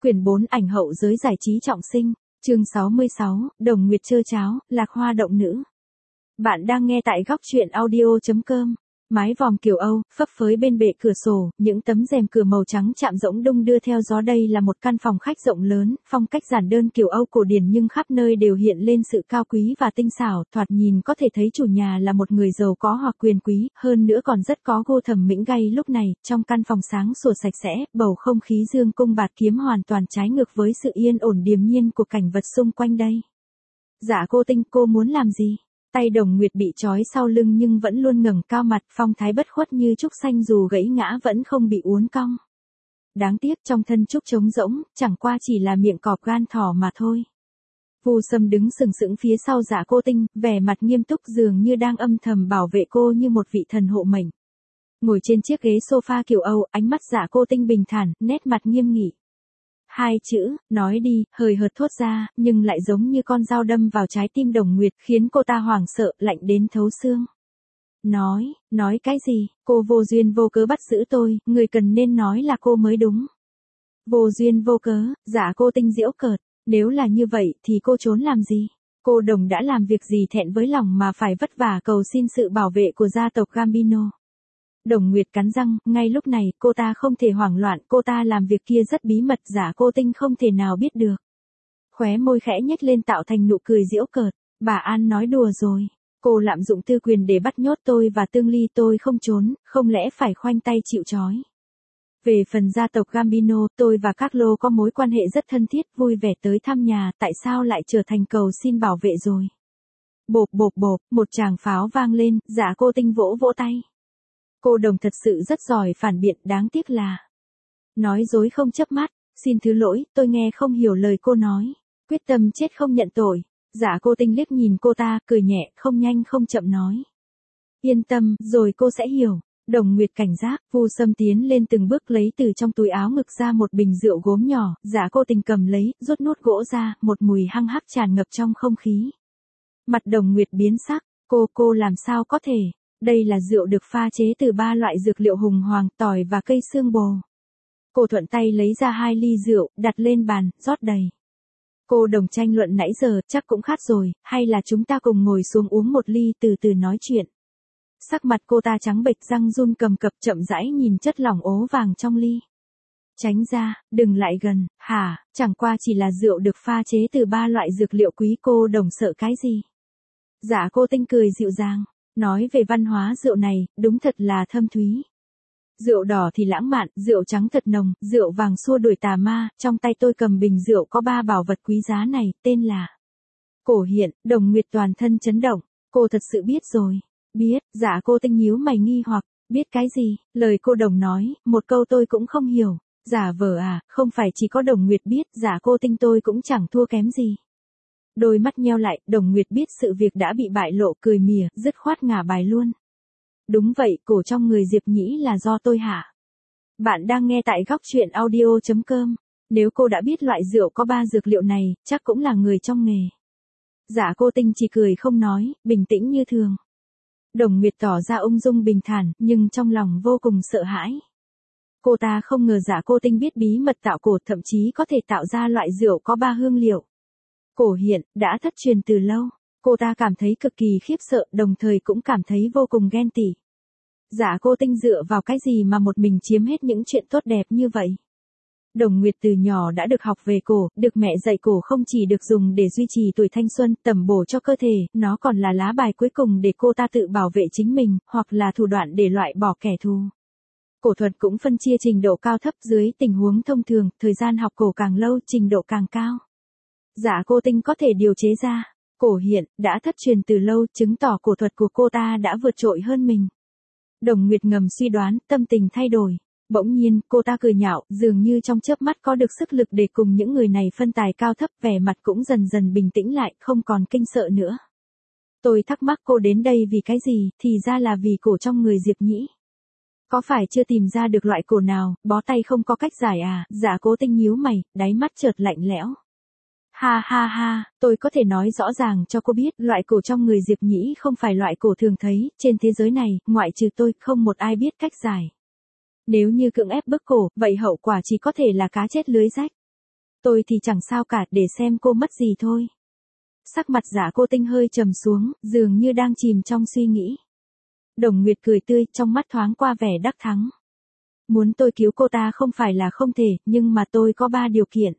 Quyển 4 ảnh hậu giới giải trí trọng sinh, chương 66, Đồng Nguyệt trơ cháo, lạc hoa động nữ. Bạn đang nghe tại góc truyện audio.com. Mái vòm kiểu Âu, phấp phới bên bệ cửa sổ, những tấm rèm cửa màu trắng chạm rỗng đung đưa theo gió. Đây là một căn phòng khách rộng lớn, phong cách giản đơn kiểu Âu cổ điển nhưng khắp nơi đều hiện lên sự cao quý và tinh xảo, thoạt nhìn có thể thấy chủ nhà là một người giàu có hoặc quyền quý, hơn nữa còn rất có gu thẩm mỹ gay. Lúc này, trong căn phòng sáng sủa sạch sẽ, bầu không khí dương cung bạt kiếm hoàn toàn trái ngược với sự yên ổn điềm nhiên của cảnh vật xung quanh đây. Dạ cô Tinh, cô muốn làm gì? Tay Đồng Nguyệt bị trói sau lưng nhưng vẫn luôn ngẩng cao mặt, phong thái bất khuất như trúc xanh, dù gãy ngã vẫn không bị uốn cong. Đáng tiếc trong thân trúc trống rỗng, chẳng qua chỉ là miệng cọp gan thỏ mà thôi. Vu Sâm đứng sừng sững phía sau Dạ cô Tinh, vẻ mặt nghiêm túc dường như đang âm thầm bảo vệ cô như một vị thần hộ mệnh. Ngồi trên chiếc ghế sofa kiểu Âu, ánh mắt Dạ cô Tinh bình thản, nét mặt nghiêm nghị. Hai chữ, nói đi, hời hợt thốt ra, nhưng lại giống như con dao đâm vào trái tim Đồng Nguyệt, khiến cô ta hoảng sợ, lạnh đến thấu xương. Nói cái gì, cô vô duyên vô cớ bắt giữ tôi, người cần nên nói là cô mới đúng. Vô duyên vô cớ, Dạ cô Tinh giễu cợt, nếu là như vậy thì cô trốn làm gì? Cô Đồng đã làm việc gì thẹn với lòng mà phải vất vả cầu xin sự bảo vệ của gia tộc Gambino? Đồng Nguyệt cắn răng, ngay lúc này, cô ta không thể hoảng loạn, cô ta làm việc kia rất bí mật, Dạ cô Tinh không thể nào biết được. Khóe môi khẽ nhếch lên tạo thành nụ cười giễu cợt, bà An nói đùa rồi. Cô lạm dụng tư quyền để bắt nhốt tôi và Tương Ly, tôi không trốn, không lẽ phải khoanh tay chịu trói. Về phần gia tộc Gambino, tôi và Carlo có mối quan hệ rất thân thiết, vui vẻ tới thăm nhà, tại sao lại trở thành cầu xin bảo vệ rồi. Bộp bộp bộp, một tràng pháo vang lên, Dạ cô Tinh vỗ vỗ tay. Cô Đồng thật sự rất giỏi phản biện, đáng tiếc là nói dối không chớp mắt. Xin thứ lỗi, tôi nghe không hiểu lời cô nói. Quyết tâm chết không nhận tội. Dạ cô Tinh liếc nhìn cô ta, cười nhẹ, không nhanh không chậm nói. Yên tâm, rồi cô sẽ hiểu. Đồng Nguyệt cảnh giác, Vu Sâm tiến lên từng bước lấy từ trong túi áo ngực ra một bình rượu gốm nhỏ, Dạ cô Tinh cầm lấy, rút nút gỗ ra, một mùi hăng hắc tràn ngập trong không khí. Mặt Đồng Nguyệt biến sắc, cô làm sao có thể? Đây là rượu được pha chế từ 3 loại dược liệu hùng hoàng, tỏi và cây xương bồ. Cô thuận tay lấy ra 2 ly rượu, đặt lên bàn, rót đầy. Cô Đồng tranh luận nãy giờ, chắc cũng khát rồi, hay là chúng ta cùng ngồi xuống uống một ly từ từ nói chuyện. Sắc mặt cô ta trắng bệch, răng run cầm cập, chậm rãi nhìn chất lỏng ố vàng trong ly. Tránh ra, đừng lại gần, hả, chẳng qua chỉ là rượu được pha chế từ 3 loại dược liệu quý. Cô Đồng sợ cái gì? Dạ cô Tinh cười dịu dàng. Nói về văn hóa rượu này, đúng thật là thâm thúy. Rượu đỏ thì lãng mạn, rượu trắng thật nồng, rượu vàng xua đuổi tà ma. Trong tay tôi cầm bình rượu có 3 bảo vật quý giá này, tên là Cổ Hiện. Đồng Nguyệt toàn thân chấn động. Cô thật sự biết rồi. Biết, Dạ cô Tinh nhíu mày nghi hoặc, biết cái gì? Lời cô Đồng nói, một câu tôi cũng không hiểu. Giả vờ à, không phải chỉ có Đồng Nguyệt biết, Dạ cô Tinh tôi cũng chẳng thua kém gì. Đôi mắt nheo lại, Đồng Nguyệt biết sự việc đã bị bại lộ, cười mỉa, dứt khoát ngả bài luôn. Đúng vậy, cổ trong người Diệp Nhĩ là do tôi hả? Bạn đang nghe tại góc truyện audio.com. Nếu cô đã biết loại rượu có 3 dược liệu này, chắc cũng là người trong nghề. Dạ cô Tinh chỉ cười không nói, bình tĩnh như thường. Đồng Nguyệt tỏ ra ung dung bình thản, nhưng trong lòng vô cùng sợ hãi. Cô ta không ngờ Dạ cô Tinh biết bí mật tạo cổ, thậm chí có thể tạo ra loại rượu có 3 hương liệu. Cổ Hiện, đã thất truyền từ lâu. Cô ta cảm thấy cực kỳ khiếp sợ, đồng thời cũng cảm thấy vô cùng ghen tị. Dạ cô Tinh dựa vào cái gì mà một mình chiếm hết những chuyện tốt đẹp như vậy? Đồng Nguyệt từ nhỏ đã được học về cổ, được mẹ dạy cổ không chỉ được dùng để duy trì tuổi thanh xuân, tẩm bổ cho cơ thể, nó còn là lá bài cuối cùng để cô ta tự bảo vệ chính mình, hoặc là thủ đoạn để loại bỏ kẻ thù. Cổ thuật cũng phân chia trình độ cao thấp, dưới tình huống thông thường, thời gian học cổ càng lâu, trình độ càng cao. Dạ cô Tinh có thể điều chế ra Cổ Hiện, đã thất truyền từ lâu, chứng tỏ cổ thuật của cô ta đã vượt trội hơn mình. Đồng Nguyệt ngầm suy đoán, tâm tình thay đổi. Bỗng nhiên, cô ta cười nhạo, dường như trong chớp mắt có được sức lực để cùng những người này phân tài cao thấp, vẻ mặt cũng dần dần bình tĩnh lại, không còn kinh sợ nữa. Tôi thắc mắc cô đến đây vì cái gì, thì ra là vì cổ trong người Diệp Nhĩ. Có phải chưa tìm ra được loại cổ nào, bó tay không có cách giải à? Dạ cố Tinh nhíu mày, đáy mắt chợt lạnh lẽo. Ha ha ha, tôi có thể nói rõ ràng cho cô biết, loại cổ trong người Diệp Nhĩ không phải loại cổ thường thấy, trên thế giới này, ngoại trừ tôi, không một ai biết cách giải. Nếu như cưỡng ép bức cổ, vậy hậu quả chỉ có thể là cá chết lưới rách. Tôi thì chẳng sao cả, để xem cô mất gì thôi. Sắc mặt Dạ Cô Tinh hơi trầm xuống, dường như đang chìm trong suy nghĩ. Đồng Nguyệt cười tươi, trong mắt thoáng qua vẻ đắc thắng. Muốn tôi cứu cô ta không phải là không thể, nhưng mà tôi có 3 điều kiện.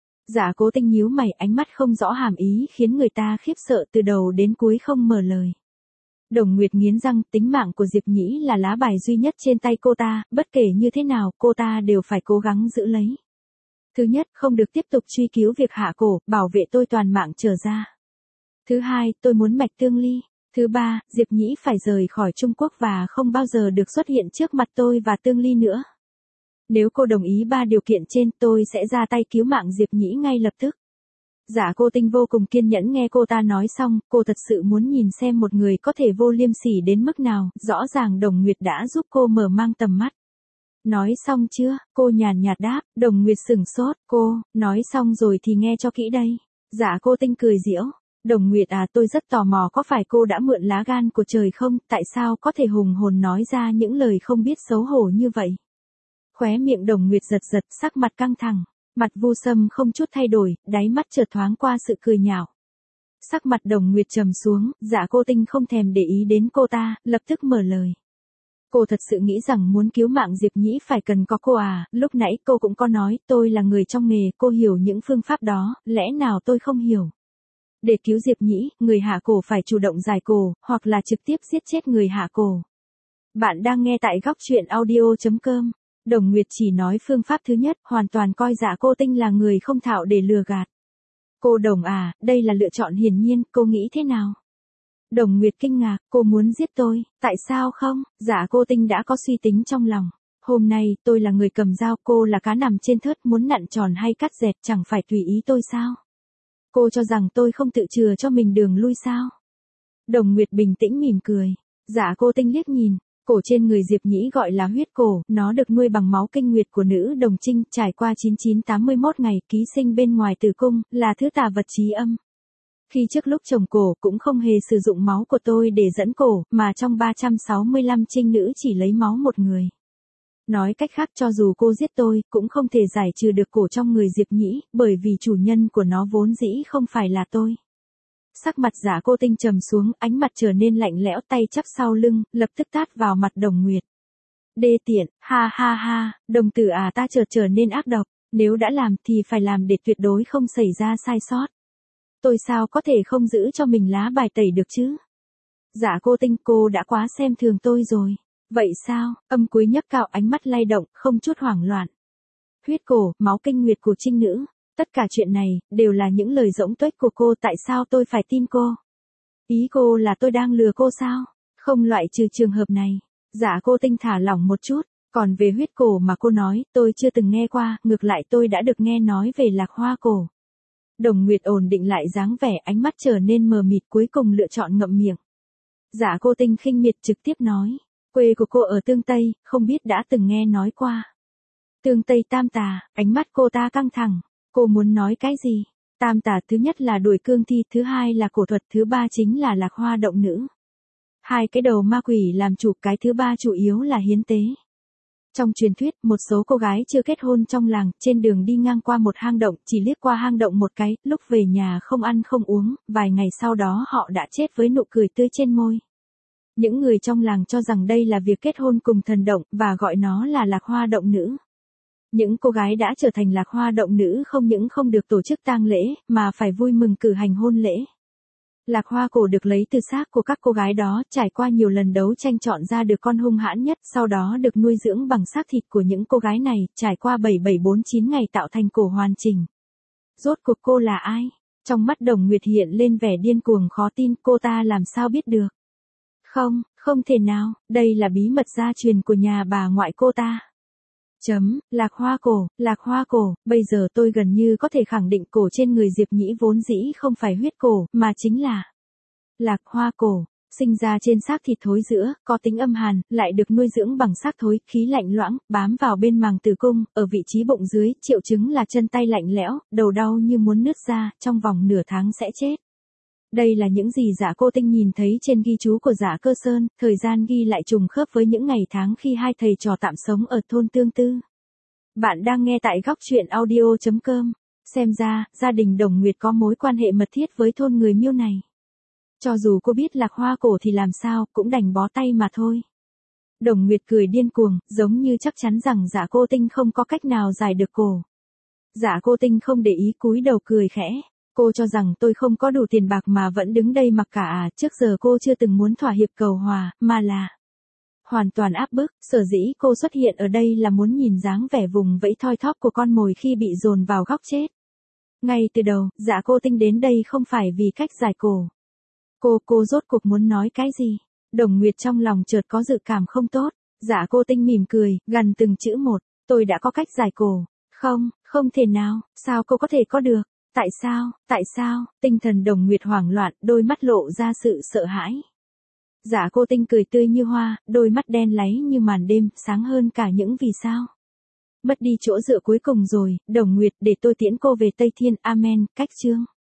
Dạ Cố Tinh nhíu mày, ánh mắt không rõ hàm ý khiến người ta khiếp sợ, từ đầu đến cuối không mở lời. Đồng Nguyệt nghiến răng, tính mạng của Diệp Nhĩ là lá bài duy nhất trên tay cô ta, bất kể như thế nào, cô ta đều phải cố gắng giữ lấy. Thứ nhất, không được tiếp tục truy cứu việc hạ cổ, bảo vệ tôi toàn mạng trở ra. Thứ hai, tôi muốn mạch tương ly. Thứ ba, Diệp Nhĩ phải rời khỏi Trung Quốc và không bao giờ được xuất hiện trước mặt tôi và Tương Ly nữa. Nếu cô đồng ý 3 điều kiện trên, tôi sẽ ra tay cứu mạng Diệp Nhĩ ngay lập tức. Dạ Cô Tinh vô cùng kiên nhẫn nghe cô ta nói xong, cô thật sự muốn nhìn xem một người có thể vô liêm sỉ đến mức nào, rõ ràng Đồng Nguyệt đã giúp cô mở mang tầm mắt. Nói xong chưa? Cô nhàn nhạt đáp. Đồng Nguyệt sửng sốt. Cô, nói xong rồi thì nghe cho kỹ đây. Dạ Cô Tinh cười giễu. Đồng Nguyệt à, tôi rất tò mò có phải cô đã mượn lá gan của trời không, tại sao có thể hùng hồn nói ra những lời không biết xấu hổ như vậy. Khóe miệng Đồng Nguyệt giật giật, sắc mặt căng thẳng, mặt Vu Sâm không chút thay đổi, đáy mắt chợt thoáng qua sự cười nhạo. Sắc mặt Đồng Nguyệt trầm xuống, Dạ Cô Tinh không thèm để ý đến cô ta, lập tức mở lời. Cô thật sự nghĩ rằng muốn cứu mạng Diệp Nhĩ phải cần có cô à, lúc nãy cô cũng có nói, tôi là người trong nghề, cô hiểu những phương pháp đó, lẽ nào tôi không hiểu. Để cứu Diệp Nhĩ, người hạ cổ phải chủ động giải cổ, hoặc là trực tiếp giết chết người hạ cổ. Bạn đang nghe tại góc truyện audio.com. Đồng Nguyệt chỉ nói phương pháp thứ nhất, hoàn toàn coi Dạ Cô Tinh là người không thạo để lừa gạt. Cô Đồng à, đây là lựa chọn hiển nhiên, cô nghĩ thế nào? Đồng Nguyệt kinh ngạc, cô muốn giết tôi, tại sao không? Dạ Cô Tinh đã có suy tính trong lòng. Hôm nay, tôi là người cầm dao, cô là cá nằm trên thớt, muốn nặn tròn hay cắt dẹt chẳng phải tùy ý tôi sao? Cô cho rằng tôi không tự chừa cho mình đường lui sao? Đồng Nguyệt bình tĩnh mỉm cười. Dạ Cô Tinh liếc nhìn, cổ trên người Diệp Nhĩ gọi là huyết cổ, nó được nuôi bằng máu kinh nguyệt của nữ đồng trinh, trải qua 9981 ngày ký sinh bên ngoài tử cung, là thứ tà vật chí âm. Khi trước lúc trồng cổ cũng không hề sử dụng máu của tôi để dẫn cổ, mà trong 365 trinh nữ chỉ lấy máu một người. Nói cách khác, cho dù cô giết tôi, cũng không thể giải trừ được cổ trong người Diệp Nhĩ, bởi vì chủ nhân của nó vốn dĩ không phải là tôi. Sắc mặt Dạ Cô Tinh trầm xuống, ánh mặt trở nên lạnh lẽo, tay chắp sau lưng, lập tức tát vào mặt Đồng Nguyệt. Đê tiện, ha ha ha, đồng tử à, ta trở nên ác độc, nếu đã làm thì phải làm để tuyệt đối không xảy ra sai sót. Tôi sao có thể không giữ cho mình lá bài tẩy được chứ? Dạ Cô Tinh, cô đã quá xem thường tôi rồi. Vậy sao? Âm cuối nhấc cao, ánh mắt lay động, không chút hoảng loạn. Huyết cổ, máu kinh nguyệt của trinh nữ. Tất cả chuyện này, đều là những lời giỗng tuếch của cô, tại sao tôi phải tin cô? Ý cô là tôi đang lừa cô sao? Không loại trừ trường hợp này. Dạ Cô Tinh thả lỏng một chút. Còn về huyết cổ mà cô nói, tôi chưa từng nghe qua, ngược lại tôi đã được nghe nói về lạc hoa cổ. Đồng Nguyệt ổn định lại dáng vẻ, ánh mắt trở nên mờ mịt, cuối cùng lựa chọn ngậm miệng. Dạ Cô Tinh khinh miệt trực tiếp nói. Quê của cô ở Tương Tây, không biết đã từng nghe nói qua. Tương Tây Tam Tà, ánh mắt cô ta căng thẳng. Cô muốn nói cái gì? Tam Tà thứ nhất là đuổi cương thi, thứ hai là cổ thuật, thứ ba chính là lạc hoa động nữ. Hai cái đầu ma quỷ làm chủ, cái thứ ba chủ yếu là hiến tế. Trong truyền thuyết, một số cô gái chưa kết hôn trong làng, trên đường đi ngang qua một hang động, chỉ liếc qua hang động một cái, lúc về nhà không ăn không uống, vài ngày sau đó họ đã chết với nụ cười tươi trên môi. Những người trong làng cho rằng đây là việc kết hôn cùng thần động, và gọi nó là lạc hoa động nữ. Những cô gái đã trở thành lạc hoa động nữ không những không được tổ chức tang lễ, mà phải vui mừng cử hành hôn lễ. Lạc hoa cổ được lấy từ xác của các cô gái đó, trải qua nhiều lần đấu tranh chọn ra được con hung hãn nhất, sau đó được nuôi dưỡng bằng xác thịt của những cô gái này, trải qua 7749 ngày tạo thành cổ hoàn chỉnh. Rốt cuộc cô là ai? Trong mắt Đồng Nguyệt hiện lên vẻ điên cuồng khó tin, cô ta làm sao biết được? Không, không thể nào, đây là bí mật gia truyền của nhà bà ngoại cô ta. Lạc hoa cổ, bây giờ tôi gần như có thể khẳng định cổ trên người Diệp Nhĩ vốn dĩ không phải huyết cổ, mà chính là lạc hoa cổ, sinh ra trên xác thịt thối rữa, có tính âm hàn, lại được nuôi dưỡng bằng xác thối, khí lạnh loãng, bám vào bên màng tử cung, ở vị trí bụng dưới, triệu chứng là chân tay lạnh lẽo, đầu đau như muốn nứt ra, trong vòng nửa tháng sẽ chết. Đây là những gì Dạ Cô Tinh nhìn thấy trên ghi chú của Dạ Cơ Sơn, thời gian ghi lại trùng khớp với những ngày tháng khi hai thầy trò tạm sống ở thôn Tương Tư. Bạn đang nghe tại góc truyện audio.com. Xem ra, gia đình Đồng Nguyệt có mối quan hệ mật thiết với thôn người Miêu này. Cho dù cô biết Lạc Hoa cổ thì làm sao, cũng đành bó tay mà thôi. Đồng Nguyệt cười điên cuồng, giống như chắc chắn rằng Dạ Cô Tinh không có cách nào giải được cổ. Dạ Cô Tinh không để ý, cúi đầu cười khẽ. Cô cho rằng tôi không có đủ tiền bạc mà vẫn đứng đây mặc cả à, trước giờ cô chưa từng muốn thỏa hiệp cầu hòa, mà là hoàn toàn áp bức. Sở dĩ cô xuất hiện ở đây là muốn nhìn dáng vẻ vùng vẫy thoi thóp của con mồi khi bị dồn vào góc chết. Ngay từ đầu, Dạ Cô Tinh đến đây không phải vì cách giải cổ. Cô rốt cuộc muốn nói cái gì? Đồng Nguyệt trong lòng chợt có dự cảm không tốt. Dạ Cô Tinh mỉm cười, gằn từng chữ một. Tôi đã có cách giải cổ. Không, không thể nào, sao cô có thể có được? Tại sao? Tinh thần Đồng Nguyệt hoảng loạn, đôi mắt lộ ra sự sợ hãi. Dạ Cô Tinh cười tươi như hoa, đôi mắt đen láy như màn đêm, sáng hơn cả những vì sao. Mất đi chỗ dựa cuối cùng rồi, Đồng Nguyệt, để tôi tiễn cô về Tây Thiên, amen, cách chương.